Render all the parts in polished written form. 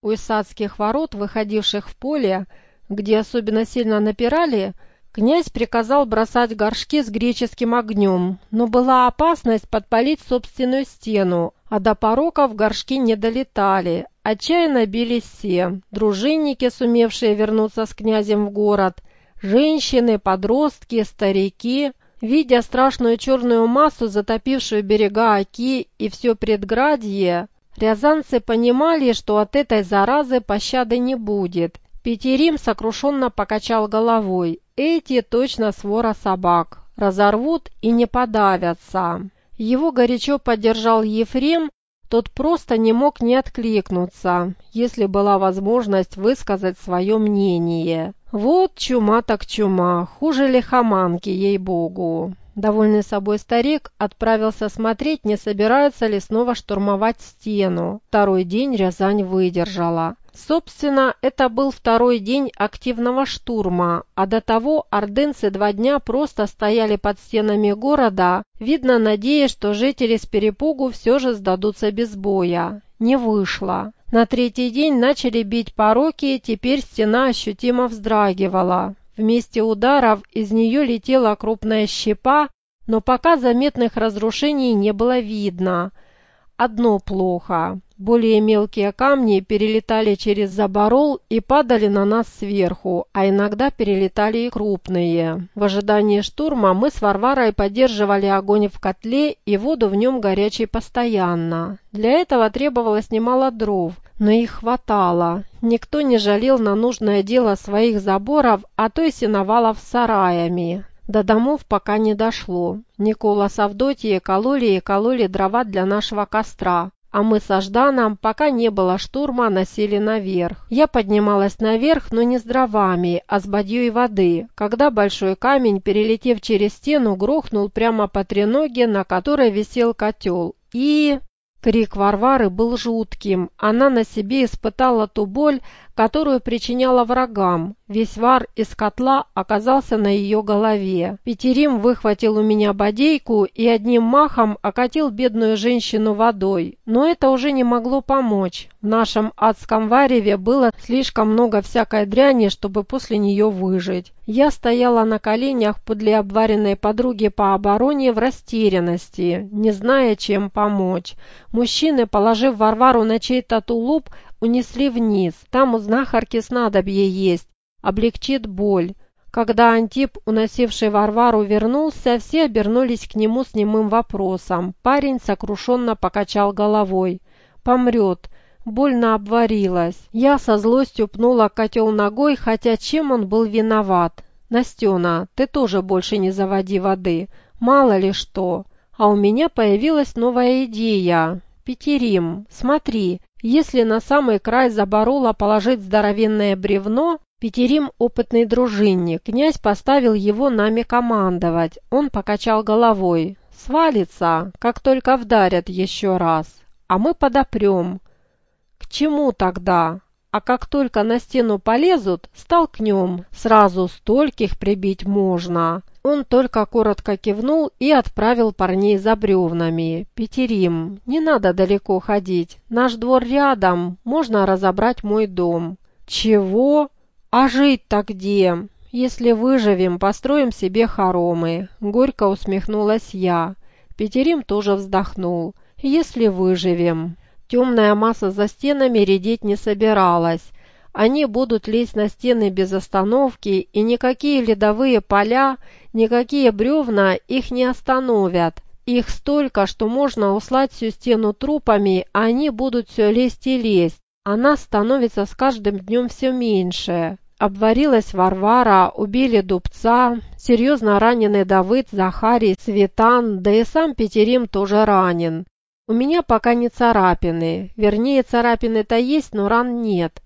У Исаакиевских ворот, выходивших в поле, где особенно сильно напирали, князь приказал бросать горшки с греческим огнем, но была опасность подпалить собственную стену, а до пороков горшки не долетали. Отчаянно бились все: дружинники, сумевшие вернуться с князем в город, женщины, подростки, старики. Видя страшную черную массу, затопившую берега Оки и все предградье, рязанцы понимали, что от этой заразы пощады не будет. Петерим сокрушенно покачал головой. Эти точно свора собак, разорвут и не подавятся. Его горячо поддержал Ефрем, тот просто не мог не откликнуться, если была возможность высказать свое мнение. Вот чума так чума, хуже лихоманки, ей-богу. Довольный собой старик отправился смотреть, не собираются ли снова штурмовать стену. Второй день Рязань выдержала. Собственно, это был второй день активного штурма, а до того ордынцы 2 дня просто стояли под стенами города, видно, надеясь, что жители с перепугу все же сдадутся без боя. Не вышло. На 3-й день начали бить пороки, теперь стена ощутимо вздрагивала. В месте ударов из нее летела крупная щепа, но пока заметных разрушений не было видно. Одно плохо. Более мелкие камни перелетали через заборол и падали на нас сверху, а иногда перелетали и крупные. В ожидании штурма мы с Варварой поддерживали огонь в котле и воду в нем горячей постоянно. Для этого требовалось немало дров, но их хватало. Никто не жалел на нужное дело своих заборов, а то и сеновалов с сараями. До домов пока не дошло. Никола с Авдотьей кололи и кололи дрова для нашего костра, а мы со Жданом, пока не было штурма, носили наверх. Я поднималась наверх, но не с дровами, а с бадьей воды, когда большой камень, перелетев через стену, грохнул прямо по треноге, на которой висел котел. И... Крик Варвары был жутким. Она на себе испытала ту боль, которую причиняла врагам. Весь вар из котла оказался на ее голове. Петерим выхватил у меня бодейку и одним махом окатил бедную женщину водой. Но это уже не могло помочь. В нашем адском вареве было слишком много всякой дряни, чтобы после нее выжить. Я стояла на коленях подле обваренной подруги по обороне в растерянности, не зная, чем помочь. Мужчины, положив Варвару на чей-то тулуп, унесли вниз. Там у знахарки снадобье есть, облегчит боль. Когда Антип, уносивший Варвару, вернулся, все обернулись к нему с немым вопросом. Парень сокрушенно покачал головой. «Помрет. Больно обварилась». Я со злостью пнула котел ногой, хотя чем он был виноват? «Настена, ты тоже больше не заводи воды. Мало ли что». А у меня появилась новая идея. «Петерим, смотри, если на самый край заборола положить здоровенное бревно...» Петерим – опытный дружинник, князь поставил его нами командовать. Он покачал головой. «Свалится, как только вдарят еще раз, а мы подопрем». «К чему тогда? А как только на стену полезут, столкнем. Сразу стольких прибить можно». Он только коротко кивнул и отправил парней за бревнами. «Петерим, не надо далеко ходить. Наш двор рядом, можно разобрать мой дом». «Чего? А жить-то где? Если выживем, построим себе хоромы». Горько усмехнулась я. Петерим тоже вздохнул. «Если выживем». Темная масса за стенами редеть не собиралась. Они будут лезть на стены без остановки, и никакие ледовые поля, никакие бревна их не остановят. Их столько, что можно услать всю стену трупами, а они будут все лезть и лезть. Она становится с каждым днем все меньше. Обварилась Варвара, убили Дубца, серьезно ранены Давыд, Захарий, Светан, да и сам Петерим тоже ранен. У меня пока не царапины, вернее царапины-то есть, но ран нет.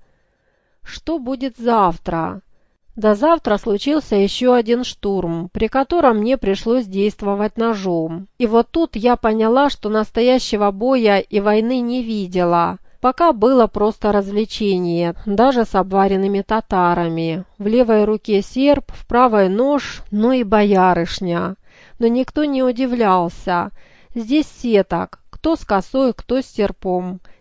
Что будет завтра? До завтра случился еще один штурм, при котором мне пришлось действовать ножом. И вот тут я поняла, что настоящего боя и войны не видела. Пока было просто развлечение, даже с обваренными татарами. В левой руке серп, в правой нож, ну и боярышня. Но никто не удивлялся. Здесь все так, кто с косой, кто с серпом.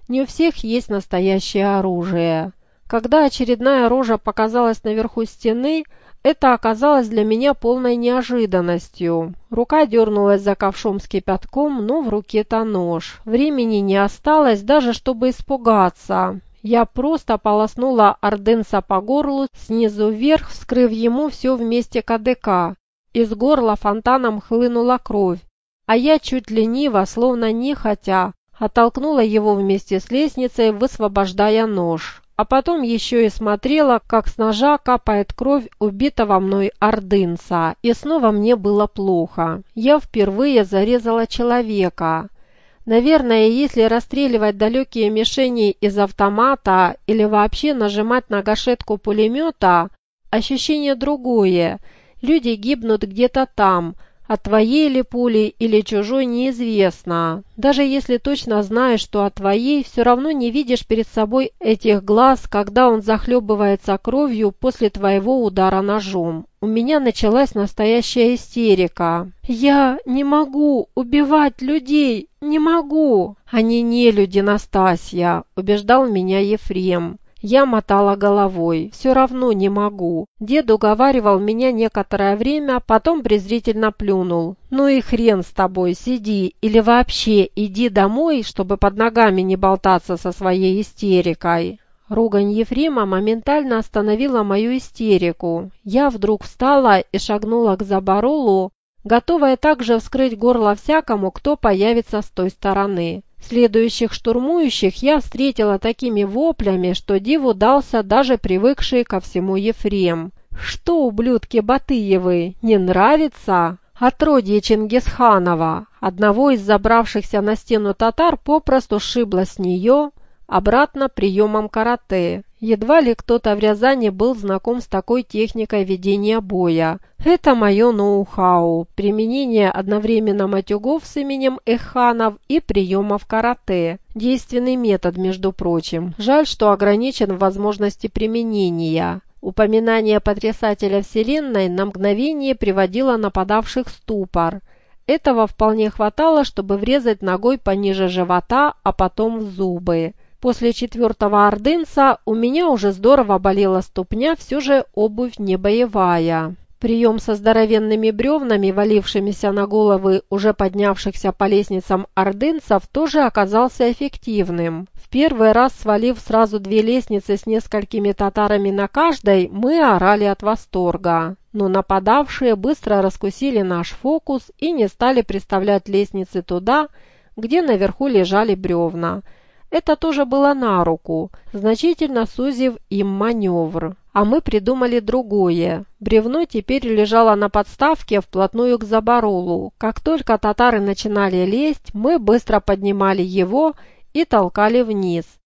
Не у всех есть настоящее оружие. Когда очередная рожа показалась наверху стены, это оказалось для меня полной неожиданностью. Рука дернулась за ковшом с кипятком, но в руке-то нож. Времени не осталось даже, чтобы испугаться. Я просто полоснула ордынца по горлу снизу вверх, вскрыв ему все вместе кадыка. Из горла фонтаном хлынула кровь, а я чуть лениво, словно нехотя, оттолкнула его вместе с лестницей, высвобождая нож. А потом еще и смотрела, как с ножа капает кровь убитого мной ордынца. И снова мне было плохо. Я впервые зарезала человека. Наверное, если расстреливать далекие мишени из автомата или вообще нажимать на гашетку пулемета, ощущение другое. Люди гибнут где-то там. От твоей ли пули или чужой неизвестно. Даже если точно знаешь, что от твоей, все равно не видишь перед собой этих глаз, когда он захлебывается кровью после твоего удара ножом. У меня началась настоящая истерика. «Я не могу убивать людей! Не могу!» «Они не люди, Настасья!» – убеждал меня Ефрем. Я мотала головой. «Все равно не могу». Дед уговаривал меня некоторое время, потом презрительно плюнул. «Ну и хрен с тобой, сиди, или вообще иди домой, чтобы под ногами не болтаться со своей истерикой». Ругань Ефрема моментально остановила мою истерику. Я вдруг встала и шагнула к заборолу, готовая также вскрыть горло всякому, кто появится с той стороны. Следующих штурмующих я встретила такими воплями, что диву дался даже привыкший ко всему Ефрем. «Что, ублюдки Батыевы, не нравится?» Отродье Чингисханова. Одного из забравшихся на стену татар попросту сшибло с нее обратно приемом карате. Едва ли кто-то в Рязани был знаком с такой техникой ведения боя. Это мое ноу-хау, применение одновременно матюгов с именем Эханов и приемов карате. Действенный метод, между прочим. Жаль, что ограничен в возможности применения. Упоминание потрясателя вселенной на мгновение приводило нападавших в ступор. Этого вполне хватало, чтобы врезать ногой пониже живота, а потом в зубы. После четвертого ордынца у меня уже здорово болела ступня, все же обувь не боевая. Прием со здоровенными бревнами, валившимися на головы уже поднявшихся по лестницам ордынцев, тоже оказался эффективным. В первый раз, свалив сразу 2 лестницы с несколькими татарами на каждой, мы орали от восторга. Но нападавшие быстро раскусили наш фокус и не стали приставлять лестницы туда, где наверху лежали бревна. Это тоже было на руку, значительно сузив им маневр. А мы придумали другое. Бревно теперь лежало на подставке вплотную к заборолу. Как только татары начинали лезть, мы быстро поднимали его и толкали вниз.